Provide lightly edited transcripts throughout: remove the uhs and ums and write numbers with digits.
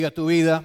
A tu vida.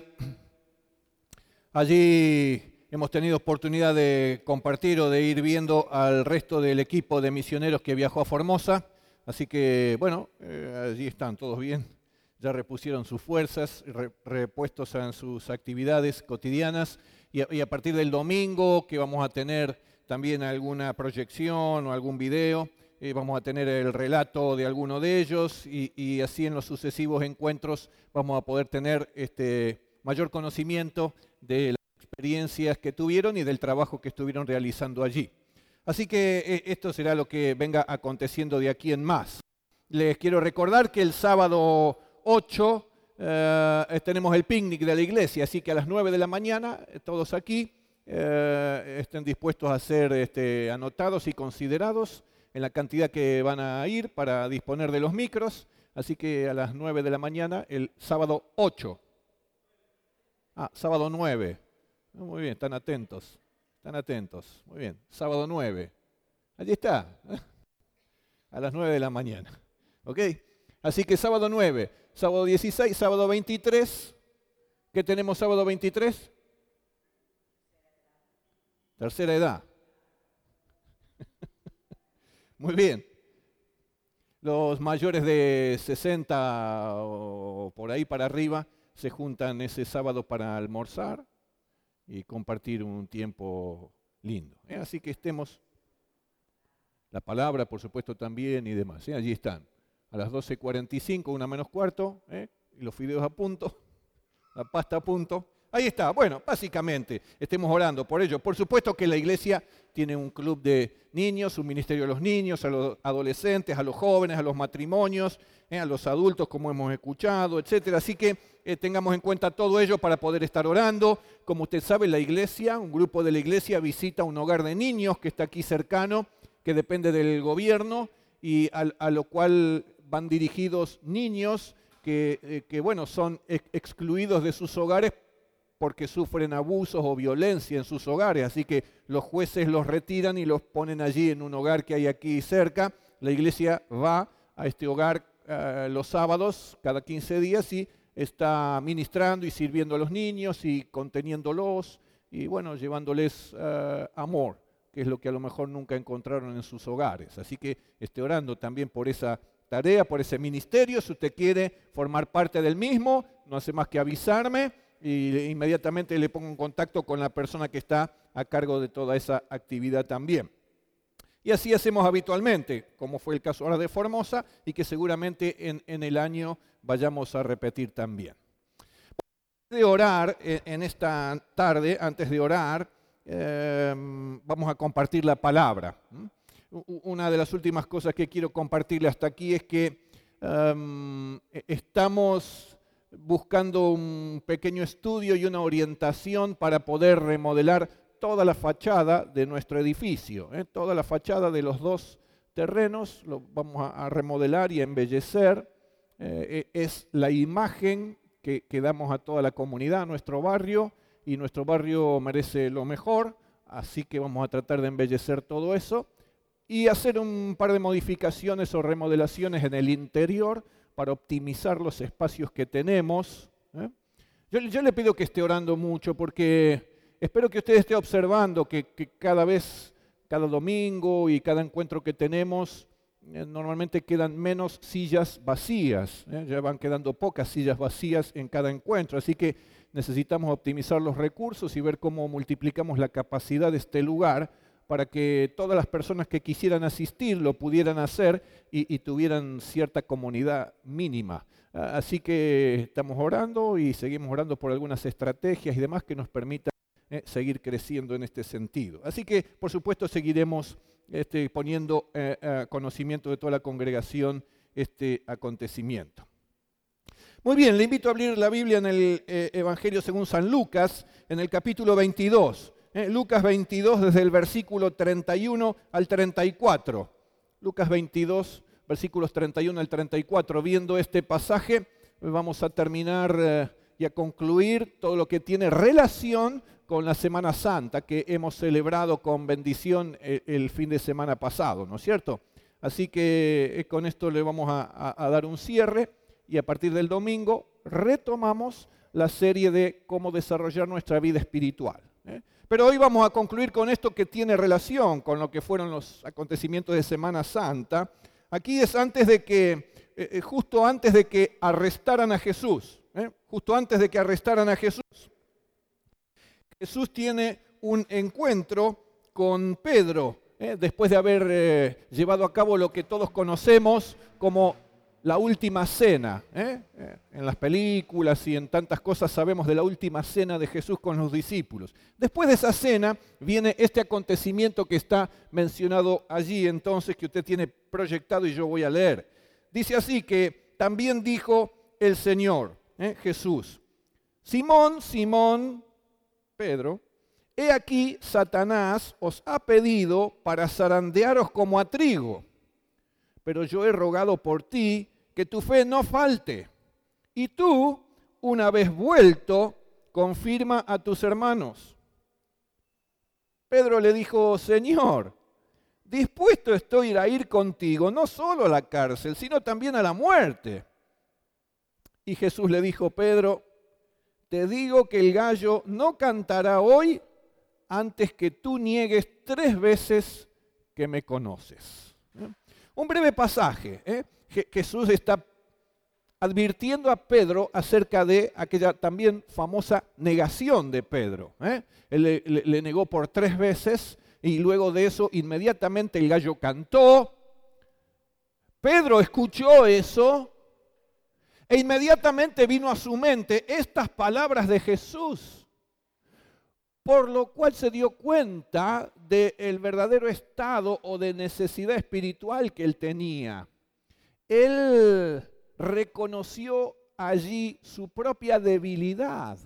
Allí hemos tenido oportunidad de compartir o de ir viendo al resto del equipo de misioneros que viajó a Formosa. Así que, bueno, allí están todos bien. Ya repusieron sus fuerzas, repuestos en sus actividades cotidianas. Y a partir del domingo, que vamos a tener también alguna proyección o algún video, vamos a tener el relato de alguno de ellos y así en los sucesivos encuentros vamos a poder tener mayor conocimiento de las experiencias que tuvieron y del trabajo que estuvieron realizando allí. Así que esto será lo que venga aconteciendo de aquí en más. Les quiero recordar que el sábado 8 tenemos el picnic de la iglesia, así que a las 9 de la mañana todos aquí estén dispuestos a ser anotados y considerados en la cantidad que van a ir para disponer de los micros. Así que a las 9 de la mañana, el sábado 8. Sábado 9. Muy bien, están atentos. Muy bien, sábado 9. Allí está. A las 9 de la mañana. ¿Ok? Así que sábado 9, sábado 16, sábado 23. ¿Qué tenemos sábado 23? Tercera edad. Muy bien. Los mayores de 60 o por ahí para arriba se juntan ese sábado para almorzar y compartir un tiempo lindo. Así que estemos, la palabra por supuesto también y demás. Allí están, a las 12:45, 1:45, y los fideos a punto, la pasta a punto. Ahí está, bueno, básicamente estemos orando por ello. Por supuesto que la iglesia tiene un club de niños, un ministerio de los niños, a los adolescentes, a los jóvenes, a los matrimonios, a los adultos, como hemos escuchado, etcétera. Así que tengamos en cuenta todo ello para poder estar orando. Como usted sabe, la iglesia, un grupo de la iglesia visita un hogar de niños que está aquí cercano, que depende del gobierno y a lo cual van dirigidos niños que bueno, son excluidos de sus hogares porque sufren abusos o violencia en sus hogares, así que los jueces los retiran y los ponen allí en un hogar que hay aquí cerca. La iglesia va a este hogar los sábados, cada 15 días, y está ministrando y sirviendo a los niños y conteniéndolos y bueno, llevándoles amor, que es lo que a lo mejor nunca encontraron en sus hogares. Así que esté orando también por esa tarea, por ese ministerio. Si usted quiere formar parte del mismo, no hace más que avisarme y inmediatamente le pongo en contacto con la persona que está a cargo de toda esa actividad también. Y así hacemos habitualmente, como fue el caso ahora de Formosa y que seguramente en el año vayamos a repetir también. Antes de orar, en esta tarde, antes de orar, vamos a compartir la palabra. Una de las últimas cosas que quiero compartirle hasta aquí es que estamos buscando un pequeño estudio y una orientación para poder remodelar toda la fachada de nuestro edificio. Toda la fachada de los dos terrenos lo vamos a remodelar y a embellecer. Es la imagen que damos a toda la comunidad, a nuestro barrio, y nuestro barrio merece lo mejor, así que vamos a tratar de embellecer todo eso y hacer un par de modificaciones o remodelaciones en el interior para optimizar los espacios que tenemos. Yo le pido que esté orando mucho porque espero que usted esté observando que cada vez, cada domingo y cada encuentro que tenemos, normalmente quedan menos sillas vacías. Ya van quedando pocas sillas vacías en cada encuentro, así que necesitamos optimizar los recursos y ver cómo multiplicamos la capacidad de este lugar para que todas las personas que quisieran asistir lo pudieran hacer y tuvieran cierta comunidad mínima. Así que estamos orando y seguimos orando por algunas estrategias y demás que nos permitan seguir creciendo en este sentido. Así que, por supuesto, seguiremos poniendo a conocimiento de toda la congregación este acontecimiento. Muy bien, le invito a abrir la Biblia en el Evangelio según San Lucas, en el capítulo 22. Lucas 22, desde el versículo 31 al 34. Lucas 22, versículos 31 al 34. Viendo este pasaje, vamos a terminar y a concluir todo lo que tiene relación con la Semana Santa que hemos celebrado con bendición el fin de semana pasado, ¿no es cierto? Así que con esto le vamos a dar un cierre y a partir del domingo retomamos la serie de cómo desarrollar nuestra vida espiritual. Pero hoy vamos a concluir con esto que tiene relación con lo que fueron los acontecimientos de Semana Santa. Aquí es justo antes de que arrestaran a Jesús. Justo antes de que arrestaran a Jesús. Jesús tiene un encuentro con Pedro, después de haber llevado a cabo lo que todos conocemos como la última cena. En las películas y en tantas cosas sabemos de la última cena de Jesús con los discípulos. Después de esa cena viene este acontecimiento que está mencionado allí entonces, que usted tiene proyectado y yo voy a leer. Dice así que también dijo el Señor, Jesús: Simón, Simón, Pedro, he aquí Satanás os ha pedido para zarandearos como a trigo, pero yo he rogado por ti que tu fe no falte, y tú, una vez vuelto, confirma a tus hermanos. Pedro le dijo: Señor, dispuesto estoy a ir contigo, no solo a la cárcel, sino también a la muerte. Y Jesús le dijo: Pedro, te digo que el gallo no cantará hoy antes que tú niegues 3 veces que me conoces. Un breve pasaje. Jesús está advirtiendo a Pedro acerca de aquella también famosa negación de Pedro. Él le negó por 3 veces y luego de eso inmediatamente el gallo cantó. Pedro escuchó eso e inmediatamente vino a su mente estas palabras de Jesús, por lo cual se dio cuenta del verdadero estado o de necesidad espiritual que él tenía. Él reconoció allí su propia debilidad.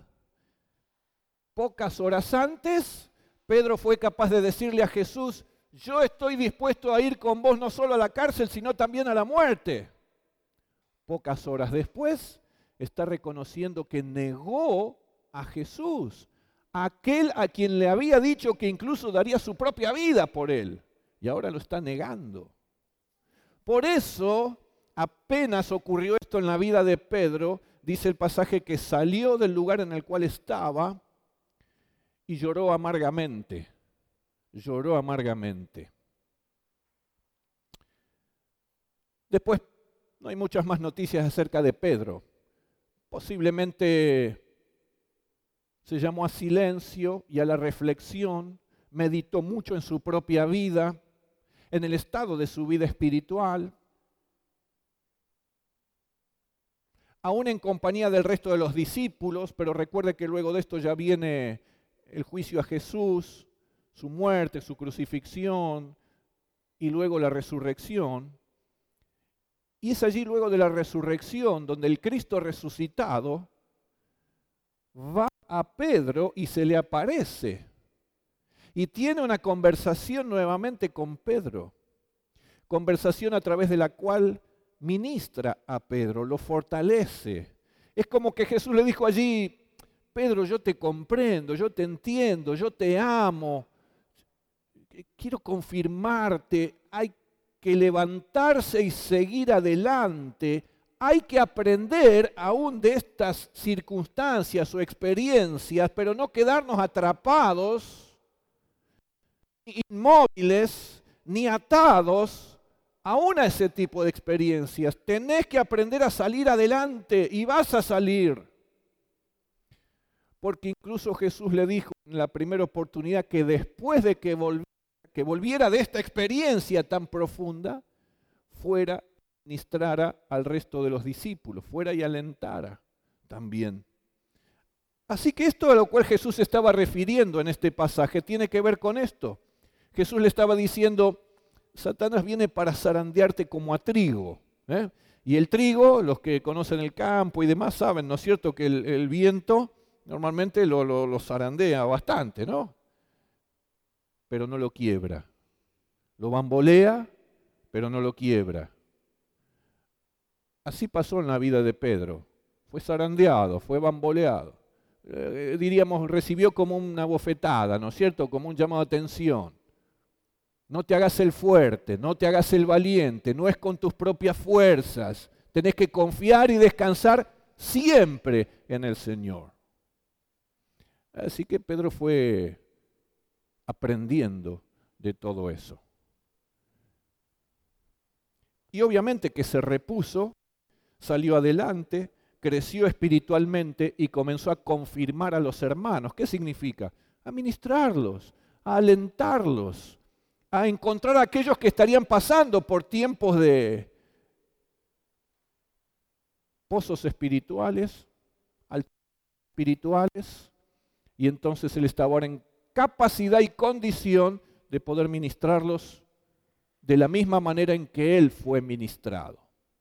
Pocas horas antes, Pedro fue capaz de decirle a Jesús: yo estoy dispuesto a ir con vos no solo a la cárcel, sino también a la muerte. Pocas horas después, está reconociendo que negó a Jesús, aquel a quien le había dicho que incluso daría su propia vida por él, y ahora lo está negando. Por eso, apenas ocurrió esto en la vida de Pedro, dice el pasaje que salió del lugar en el cual estaba y lloró amargamente. Lloró amargamente. Después no hay muchas más noticias acerca de Pedro. Posiblemente se llamó a silencio y a la reflexión, meditó mucho en su propia vida, en el estado de su vida espiritual, aún en compañía del resto de los discípulos, pero recuerde que luego de esto ya viene el juicio a Jesús, su muerte, su crucifixión y luego la resurrección. Y es allí luego de la resurrección donde el Cristo resucitado va a Pedro y se le aparece. Y tiene una conversación nuevamente con Pedro. Conversación a través de la cual ministra a Pedro, lo fortalece. Es como que Jesús le dijo allí: Pedro, yo te comprendo, yo te entiendo, yo te amo. Quiero confirmarte, hay que levantarse y seguir adelante. Hay que aprender aún de estas circunstancias o experiencias, pero no quedarnos atrapados, inmóviles, ni atados aún a ese tipo de experiencias. Tenés que aprender a salir adelante y vas a salir. Porque incluso Jesús le dijo en la primera oportunidad que después de que volviera de esta experiencia tan profunda, fuera y ministrara al resto de los discípulos, fuera y alentara también. Así que esto a lo cual Jesús se estaba refiriendo en este pasaje tiene que ver con esto. Jesús le estaba diciendo: Satanás viene para zarandearte como a trigo. Y el trigo, los que conocen el campo y demás saben, ¿no es cierto?, que el viento normalmente lo zarandea bastante, ¿no? Pero no lo quiebra. Lo bambolea, pero no lo quiebra. Así pasó en la vida de Pedro. Fue zarandeado, fue bamboleado. Diríamos, recibió como una bofetada, ¿no es cierto?, como un llamado de atención. No te hagas el fuerte, no te hagas el valiente, no es con tus propias fuerzas. Tenés que confiar y descansar siempre en el Señor. Así que Pedro fue aprendiendo de todo eso. Y obviamente que se repuso, salió adelante, creció espiritualmente y comenzó a confirmar a los hermanos. ¿Qué significa? A ministrarlos, a alentarlos, a encontrar a aquellos que estarían pasando por tiempos de pozos espirituales, espirituales, y entonces él estaba ahora en capacidad y condición de poder ministrarlos de la misma manera en que él fue ministrado.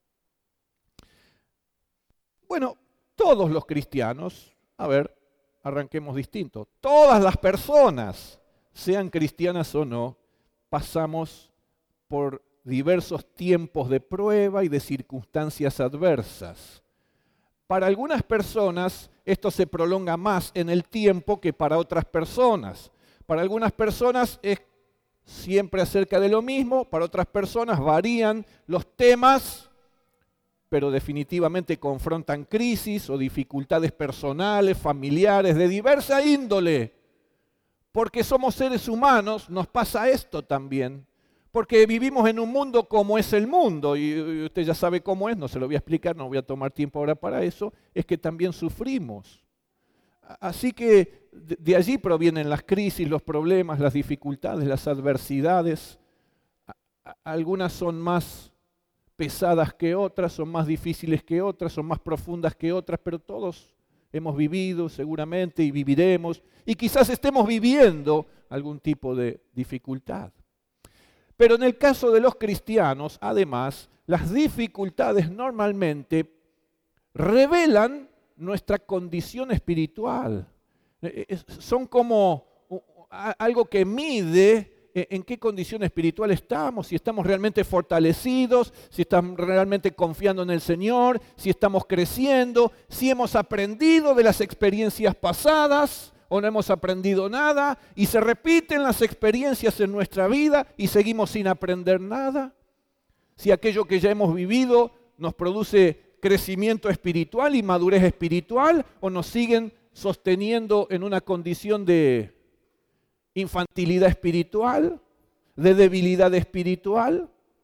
Bueno, todos los cristianos, arranquemos distinto, todas las personas, sean cristianas o no, pasamos por diversos tiempos de prueba y de circunstancias adversas. Para algunas personas esto se prolonga más en el tiempo que para otras personas. Para algunas personas es siempre acerca de lo mismo, para otras personas varían los temas, pero definitivamente confrontan crisis o dificultades personales, familiares, de diversa índole. Porque somos seres humanos, nos pasa esto también. Porque vivimos en un mundo como es el mundo, y usted ya sabe cómo es, no se lo voy a explicar, no voy a tomar tiempo ahora para eso, es que también sufrimos. Así que de allí provienen las crisis, los problemas, las dificultades, las adversidades. Algunas son más pesadas que otras, son más difíciles que otras, son más profundas que otras, pero todos hemos vivido seguramente y viviremos, y quizás estemos viviendo algún tipo de dificultad. Pero en el caso de los cristianos, además, las dificultades normalmente revelan nuestra condición espiritual. Son como algo que mide en qué condición espiritual estamos, si estamos realmente fortalecidos, si estamos realmente confiando en el Señor, si estamos creciendo, si hemos aprendido de las experiencias pasadas o no hemos aprendido nada, y se repiten las experiencias en nuestra vida y seguimos sin aprender nada. Si aquello que ya hemos vivido nos produce crecimiento espiritual y madurez espiritual, o nos siguen sosteniendo en una condición de infantilidad espiritual, de debilidad espiritual.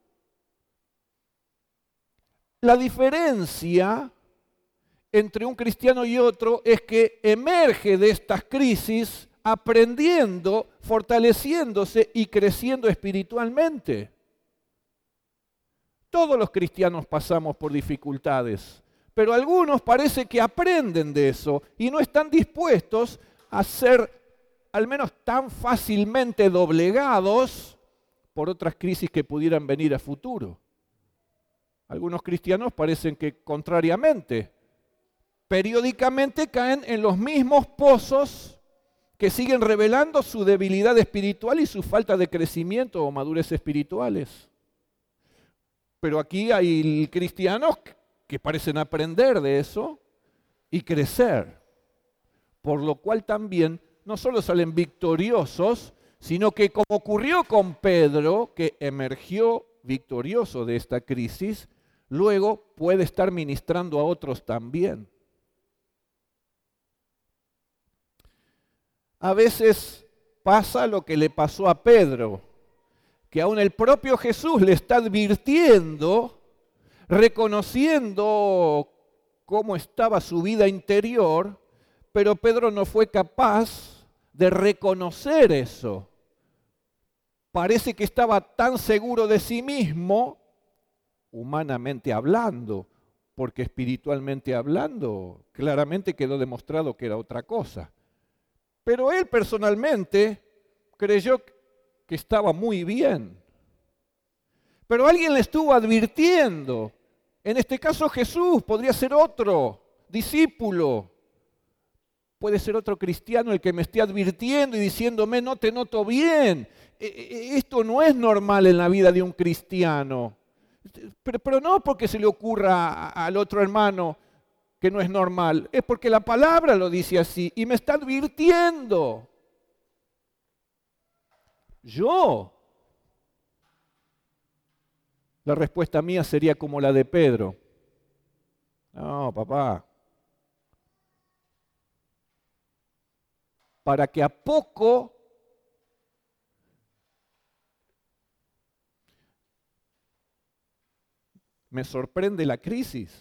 La diferencia entre un cristiano y otro es que emerge de estas crisis aprendiendo, fortaleciéndose y creciendo espiritualmente. Todos los cristianos pasamos por dificultades, pero algunos parece que aprenden de eso y no están dispuestos a ser al menos tan fácilmente doblegados por otras crisis que pudieran venir a futuro. Algunos cristianos parecen que contrariamente, periódicamente caen en los mismos pozos que siguen revelando su debilidad espiritual y su falta de crecimiento o madurez espirituales. Pero aquí hay cristianos que parecen aprender de eso y crecer, por lo cual también no solo salen victoriosos, sino que como ocurrió con Pedro, que emergió victorioso de esta crisis, luego puede estar ministrando a otros también. A veces pasa lo que le pasó a Pedro, que aún el propio Jesús le está advirtiendo, reconociendo cómo estaba su vida interior, pero Pedro no fue capaz de reconocer eso. Parece que estaba tan seguro de sí mismo, humanamente hablando, porque espiritualmente hablando, claramente quedó demostrado que era otra cosa. Pero él personalmente creyó que estaba muy bien. Pero alguien le estuvo advirtiendo. En este caso Jesús, podría ser otro discípulo. Puede ser otro cristiano el que me esté advirtiendo y diciéndome, no te noto bien. Esto no es normal en la vida de un cristiano. Pero no porque se le ocurra al otro hermano que no es normal, es porque la palabra lo dice así y me está advirtiendo. ¿Yo? La respuesta mía sería como la de Pedro. No, papá, para que a poco me sorprende la crisis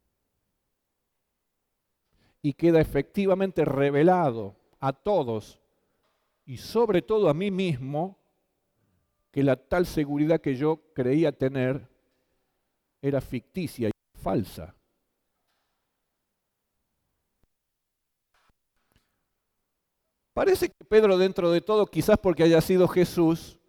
y queda efectivamente revelado a todos y sobre todo a mí mismo que la tal seguridad que yo creía tener era ficticia y falsa. Parece que Pedro, dentro de todo, quizás porque haya sido Jesús,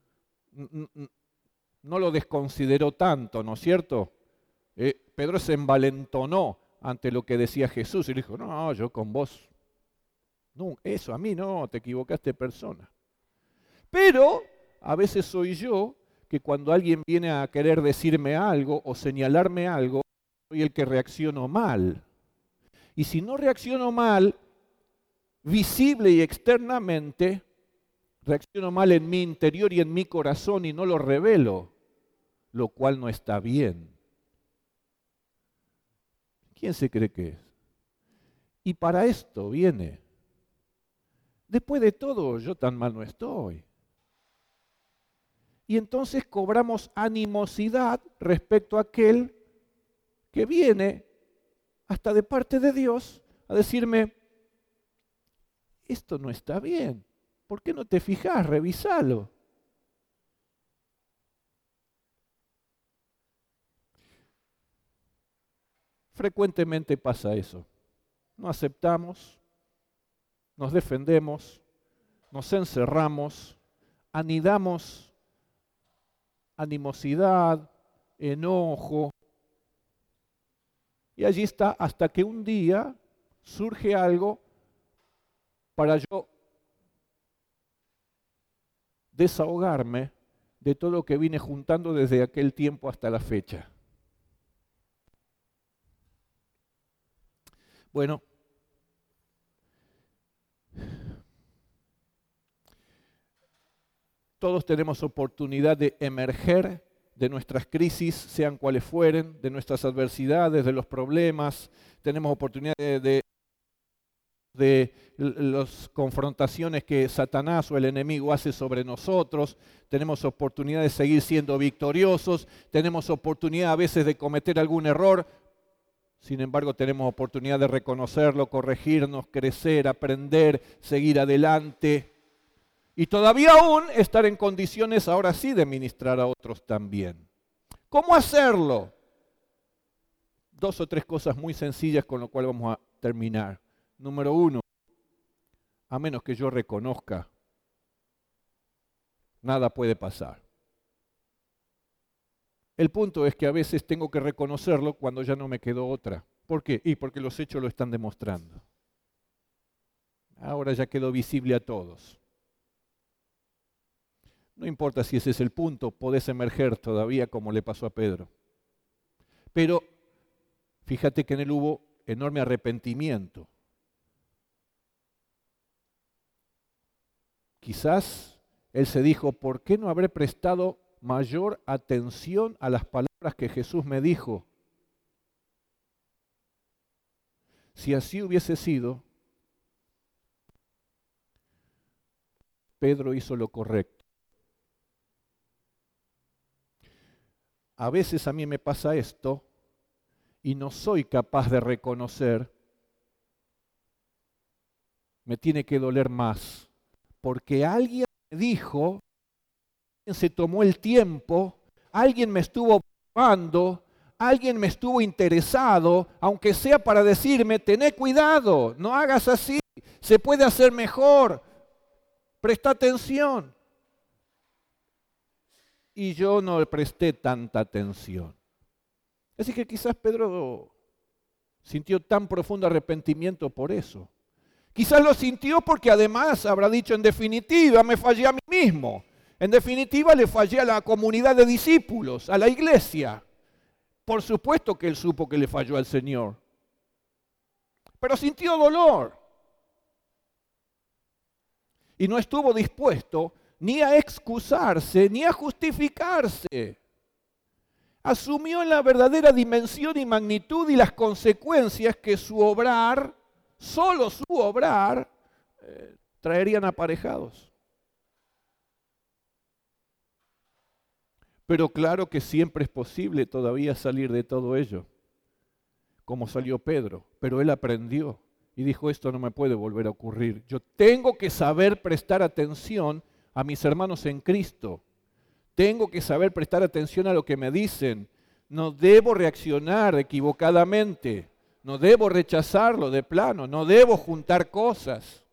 no lo desconsideró tanto, ¿no es cierto? Pedro se envalentonó ante lo que decía Jesús y le dijo, no, yo con vos, no, eso a mí no, te equivocaste persona. Pero a veces soy yo que cuando alguien viene a querer decirme algo o señalarme algo, soy el que reacciono mal. Y si no reacciono mal, visible y externamente, reacciono mal en mi interior y en mi corazón y no lo revelo, lo cual no está bien. ¿Quién se cree que es? Y para esto viene. Después de todo, yo tan mal no estoy. Y entonces cobramos animosidad respecto a aquel que viene hasta de parte de Dios a decirme, esto no está bien, ¿por qué no te fijas? Revísalo. Frecuentemente pasa eso. No aceptamos, nos defendemos, nos encerramos, anidamos animosidad, enojo. Y allí está hasta que un día surge algo para yo desahogarme de todo lo que vine juntando desde aquel tiempo hasta la fecha. Bueno, todos tenemos oportunidad de emerger de nuestras crisis, sean cuales fueren, de nuestras adversidades, de los problemas. Tenemos oportunidad de las confrontaciones que Satanás o el enemigo hace sobre nosotros. Tenemos oportunidad de seguir siendo victoriosos. Tenemos oportunidad a veces de cometer algún error. Sin embargo, tenemos oportunidad de reconocerlo, corregirnos, crecer, aprender, seguir adelante. Y todavía aún estar en condiciones ahora sí de ministrar a otros también. ¿Cómo hacerlo? 2 o 3 cosas muy sencillas con lo cual vamos a terminar. Número 1, a menos que yo reconozca, nada puede pasar. El punto es que a veces tengo que reconocerlo cuando ya no me quedó otra. ¿Por qué? Y porque los hechos lo están demostrando. Ahora ya quedó visible a todos. No importa si ese es el punto, podés emerger todavía como le pasó a Pedro. Pero fíjate que en él hubo enorme arrepentimiento. Quizás él se dijo, ¿por qué no habré prestado mayor atención a las palabras que Jesús me dijo? Si así hubiese sido, Pedro hizo lo correcto. A veces a mí me pasa esto y no soy capaz de reconocer, me tiene que doler más, porque alguien me dijo, alguien se tomó el tiempo, alguien me estuvo observando, alguien me estuvo interesado, aunque sea para decirme, tené cuidado, no hagas así, se puede hacer mejor, presta atención. Y yo no le presté tanta atención. Así que quizás Pedro sintió tan profundo arrepentimiento por eso. Quizás lo sintió porque además habrá dicho, en definitiva, me fallé a mí mismo. En definitiva, le fallé a la comunidad de discípulos, a la iglesia. Por supuesto que él supo que le falló al Señor. Pero sintió dolor. Y no estuvo dispuesto ni a excusarse, ni a justificarse. Asumió la verdadera dimensión y magnitud y las consecuencias que su obrar, solo su obrar, traerían aparejados. Pero claro que siempre es posible todavía salir de todo ello, como salió Pedro, pero él aprendió y dijo, esto no me puede volver a ocurrir. Yo tengo que saber prestar atención a mis hermanos en Cristo. Tengo que saber prestar atención a lo que me dicen. No debo reaccionar equivocadamente. No debo rechazarlo de plano. No debo juntar cosas.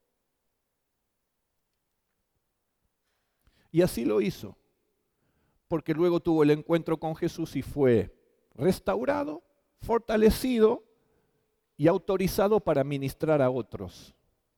Y así lo hizo. Porque luego tuvo el encuentro con Jesús y fue restaurado, fortalecido y autorizado para ministrar a otros.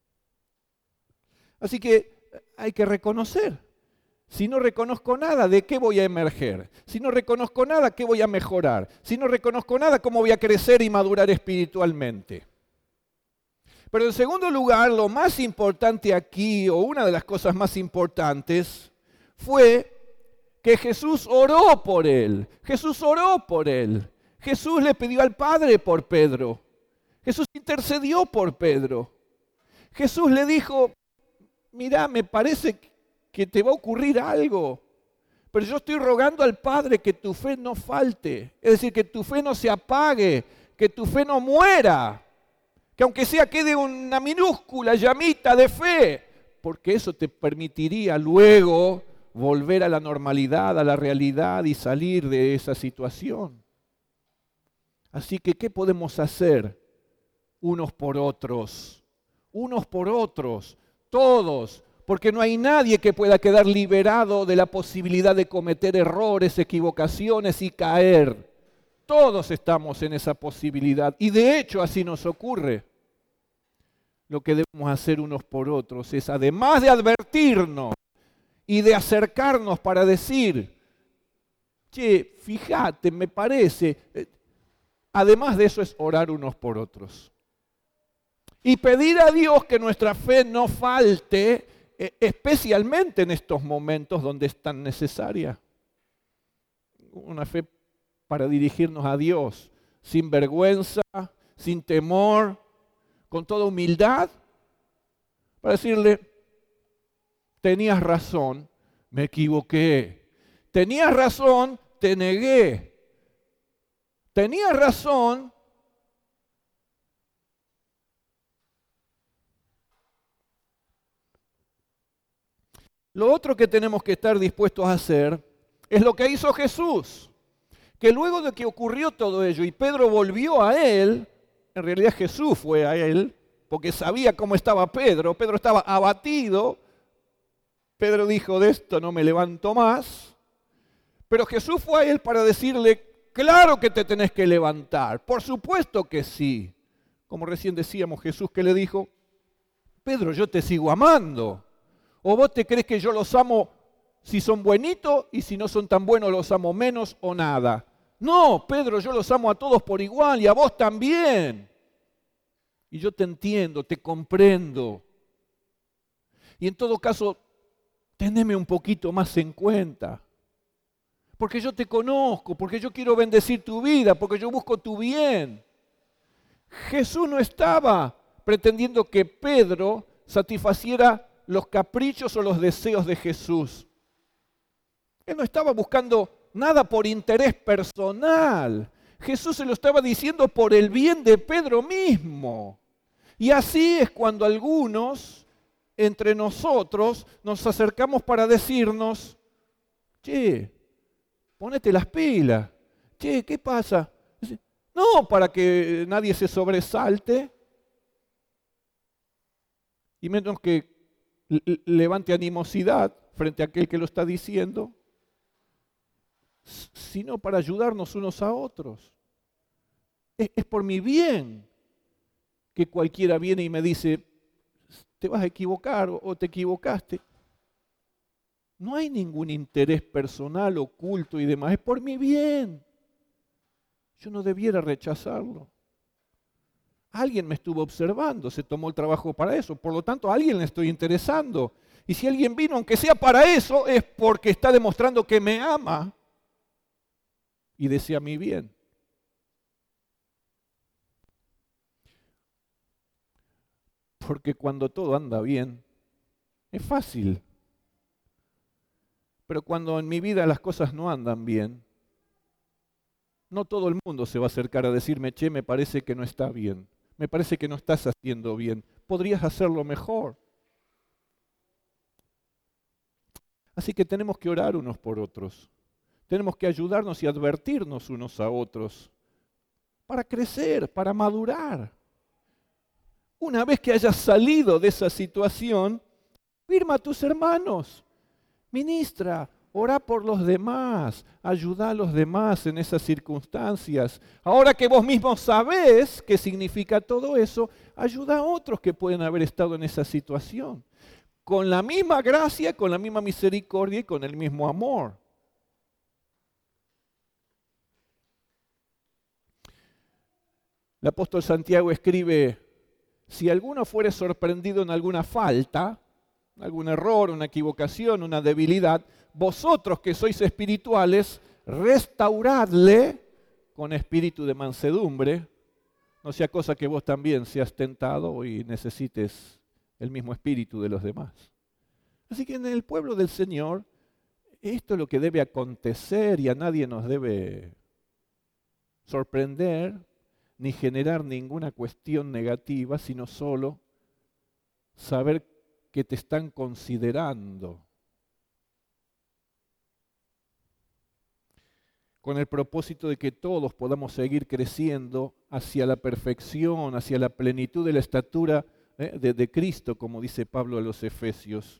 Así que hay que reconocer. Si no reconozco nada, ¿de qué voy a emerger? Si no reconozco nada, ¿qué voy a mejorar? Si no reconozco nada, ¿cómo voy a crecer y madurar espiritualmente? Pero en segundo lugar, lo más importante aquí, o una de las cosas más importantes, fue que Jesús oró por él. Jesús oró por él. Jesús le pidió al Padre por Pedro. Jesús intercedió por Pedro. Jesús le dijo, mira, me parece que te va a ocurrir algo, pero yo estoy rogando al Padre que tu fe no falte, es decir, que tu fe no se apague, que tu fe no muera, que aunque sea quede una minúscula llamita de fe, porque eso te permitiría luego volver a la normalidad, a la realidad y salir de esa situación. Así que, ¿qué podemos hacer unos por otros? Unos por otros, todos, porque no hay nadie que pueda quedar liberado de la posibilidad de cometer errores, equivocaciones y caer. Todos estamos en esa posibilidad y de hecho así nos ocurre. Lo que debemos hacer unos por otros es, además de advertirnos y de acercarnos para decir, che, fíjate, me parece, además de eso es orar unos por otros. Y pedir a Dios que nuestra fe no falte, especialmente en estos momentos donde es tan necesaria. Una fe para dirigirnos a Dios, sin vergüenza, sin temor, con toda humildad, para decirle, tenías razón, me equivoqué. Tenías razón, te negué. Tenías razón, lo otro que tenemos que estar dispuestos a hacer es lo que hizo Jesús, que luego de que ocurrió todo ello y Pedro volvió a él, en realidad Jesús fue a él, porque sabía cómo estaba Pedro, Pedro estaba abatido, Pedro dijo, de esto no me levanto más, pero Jesús fue a él para decirle, claro que te tenés que levantar, por supuesto que sí. Como recién decíamos, Jesús que le dijo, Pedro, yo te sigo amando. ¿O vos te crees que yo los amo si son buenitos y si no son tan buenos los amo menos o nada? No, Pedro, yo los amo a todos por igual y a vos también. Y yo te entiendo, te comprendo. Y en todo caso, teneme un poquito más en cuenta. Porque yo te conozco, porque yo quiero bendecir tu vida, porque yo busco tu bien. Jesús no estaba pretendiendo que Pedro satisfaciera los caprichos o los deseos de Jesús. Él no estaba buscando nada por interés personal. Jesús se lo estaba diciendo por el bien de Pedro mismo. Y así es cuando algunos entre nosotros nos acercamos para decirnos, che, ponete las pilas. Che, ¿qué pasa? No para que nadie se sobresalte y menos que levante animosidad frente a aquel que lo está diciendo, sino para ayudarnos unos a otros. Es por mi bien que cualquiera viene y me dice, te vas a equivocar o te equivocaste. No hay ningún interés personal, oculto y demás, es por mi bien. Yo no debiera rechazarlo. Alguien me estuvo observando, se tomó el trabajo para eso, por lo tanto a alguien le estoy interesando. Y si alguien vino, aunque sea para eso, es porque está demostrando que me ama y desea mi bien. Porque cuando todo anda bien, Es fácil. Pero cuando en mi vida las cosas no andan bien, no todo el mundo se va a acercar a decirme, che, me parece que no está bien. Me parece que no estás haciendo bien. Podrías hacerlo mejor. Así que tenemos que orar unos por otros. Tenemos que ayudarnos y advertirnos unos a otros para crecer, para madurar. Una vez que hayas salido de esa situación, firma a tus hermanos, ministra, ora por los demás, ayuda a los demás en esas circunstancias. Ahora que vos mismos sabés qué significa todo eso, ayuda a otros que pueden haber estado en esa situación. Con la misma gracia, con la misma misericordia y con el mismo amor. El apóstol Santiago escribe, si alguno fuere sorprendido en alguna falta, algún error, una equivocación, una debilidad, vosotros que sois espirituales, restauradle con espíritu de mansedumbre, no sea cosa que vos también seas tentado y necesites el mismo espíritu de los demás. Así que en el pueblo del Señor, esto es lo que debe acontecer y a nadie nos debe sorprender ni generar ninguna cuestión negativa, sino solo saber que te están considerando con el propósito de que todos podamos seguir creciendo hacia la perfección, hacia la plenitud de la estatura de Cristo, como dice Pablo a los Efesios.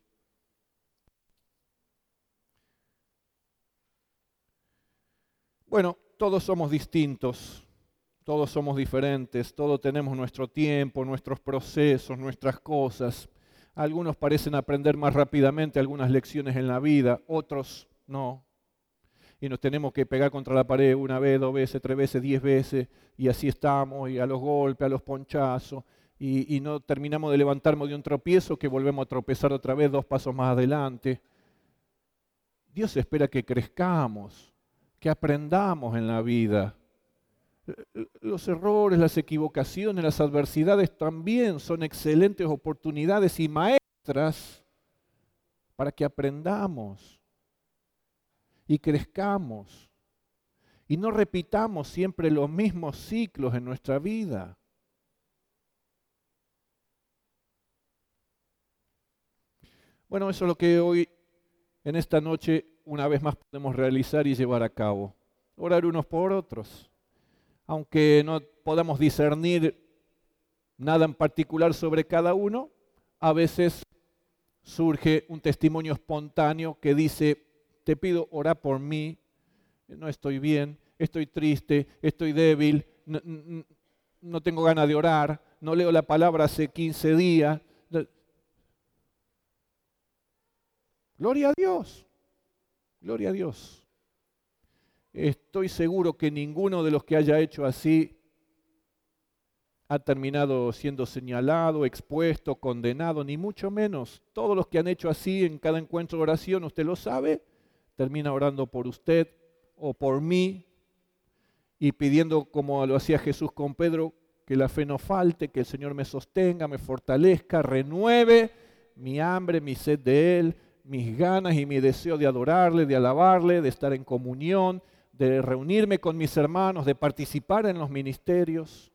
Bueno, todos somos distintos, todos somos diferentes, todos tenemos nuestro tiempo, nuestros procesos, nuestras cosas. Algunos parecen aprender más rápidamente algunas lecciones en la vida, otros no. Y nos tenemos que pegar contra la pared una vez, 2 veces, 3 veces, 10 veces, y así estamos, y a los golpes, a los ponchazos, y no terminamos de levantarnos de un tropiezo que volvemos a tropezar otra vez 2 pasos más adelante. Dios espera que crezcamos, que aprendamos en la vida. Los errores, las equivocaciones, las adversidades también son excelentes oportunidades y maestras para que aprendamos y crezcamos y no repitamos siempre los mismos ciclos en nuestra vida. Bueno, eso es lo que hoy, en esta noche, una vez más podemos realizar y llevar a cabo. Orar unos por otros. Aunque no podamos discernir nada en particular sobre cada uno, a veces surge un testimonio espontáneo que dice, te pido orar por mí, no estoy bien, estoy triste, estoy débil, no tengo ganas de orar, no leo la palabra hace 15 días. Gloria a Dios, gloria a Dios. Estoy seguro que ninguno de los que haya hecho así ha terminado siendo señalado, expuesto, condenado, ni mucho menos. Todos los que han hecho así en cada encuentro de oración, usted lo sabe, termina orando por usted o por mí y pidiendo, como lo hacía Jesús con Pedro, que la fe no falte, que el Señor me sostenga, me fortalezca, renueve mi hambre, mi sed de Él, mis ganas y mi deseo de adorarle, de alabarle, de estar en comunión, de reunirme con mis hermanos, de participar en los ministerios.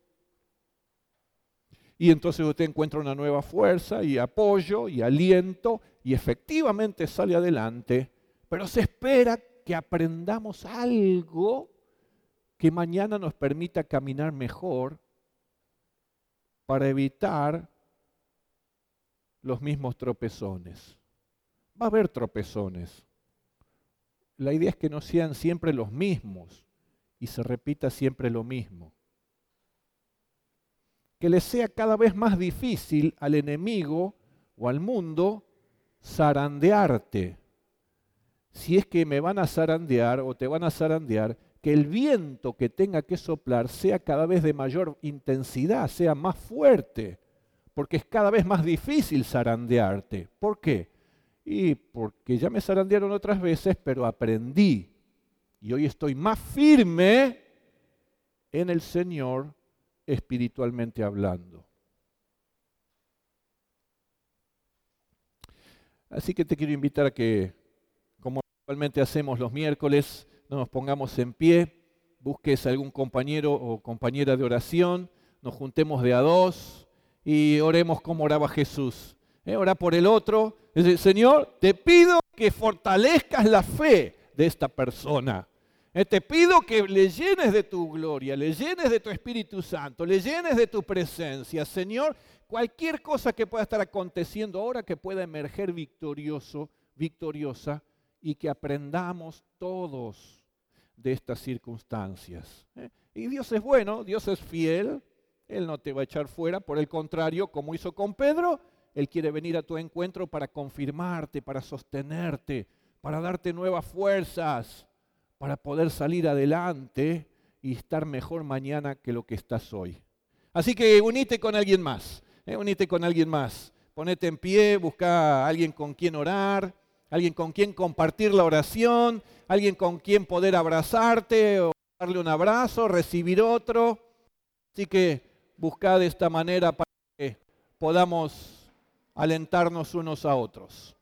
Y entonces usted encuentra una nueva fuerza y apoyo y aliento y efectivamente sale adelante, pero se espera que aprendamos algo que mañana nos permita caminar mejor para evitar los mismos tropezones. Va a haber tropezones. La idea es que no sean siempre los mismos y se repita siempre lo mismo. Que le sea cada vez más difícil al enemigo o al mundo zarandearte. Si es que me van a zarandear o te van a zarandear, que el viento que tenga que soplar sea cada vez de mayor intensidad, sea más fuerte, porque es cada vez más difícil zarandearte. ¿Por qué? Y porque ya me zarandearon otras veces, pero aprendí. Y hoy estoy más firme en el Señor espiritualmente hablando. Así que te quiero invitar a que, como actualmente hacemos los miércoles, nos pongamos en pie, busques algún compañero o compañera de oración, nos juntemos de a dos y oremos como oraba Jesús. Ora por el otro, dice, Señor, te pido que fortalezcas la fe de esta persona. Te pido que le llenes de tu gloria, le llenes de tu Espíritu Santo, le llenes de tu presencia. Señor, cualquier cosa que pueda estar aconteciendo ahora que pueda emerger victoriosa y que aprendamos todos de estas circunstancias. Y Dios es bueno, Dios es fiel, Él no te va a echar fuera, por el contrario, como hizo con Pedro, Él quiere venir a tu encuentro para confirmarte, para sostenerte, para darte nuevas fuerzas, para poder salir adelante y estar mejor mañana que lo que estás hoy. Así que unite con alguien más, unite con alguien más. Ponete en pie, busca a alguien con quien orar, alguien con quien compartir la oración, alguien con quien poder abrazarte o darle un abrazo, recibir otro. Así que busca de esta manera para que podamos alentarnos unos a otros.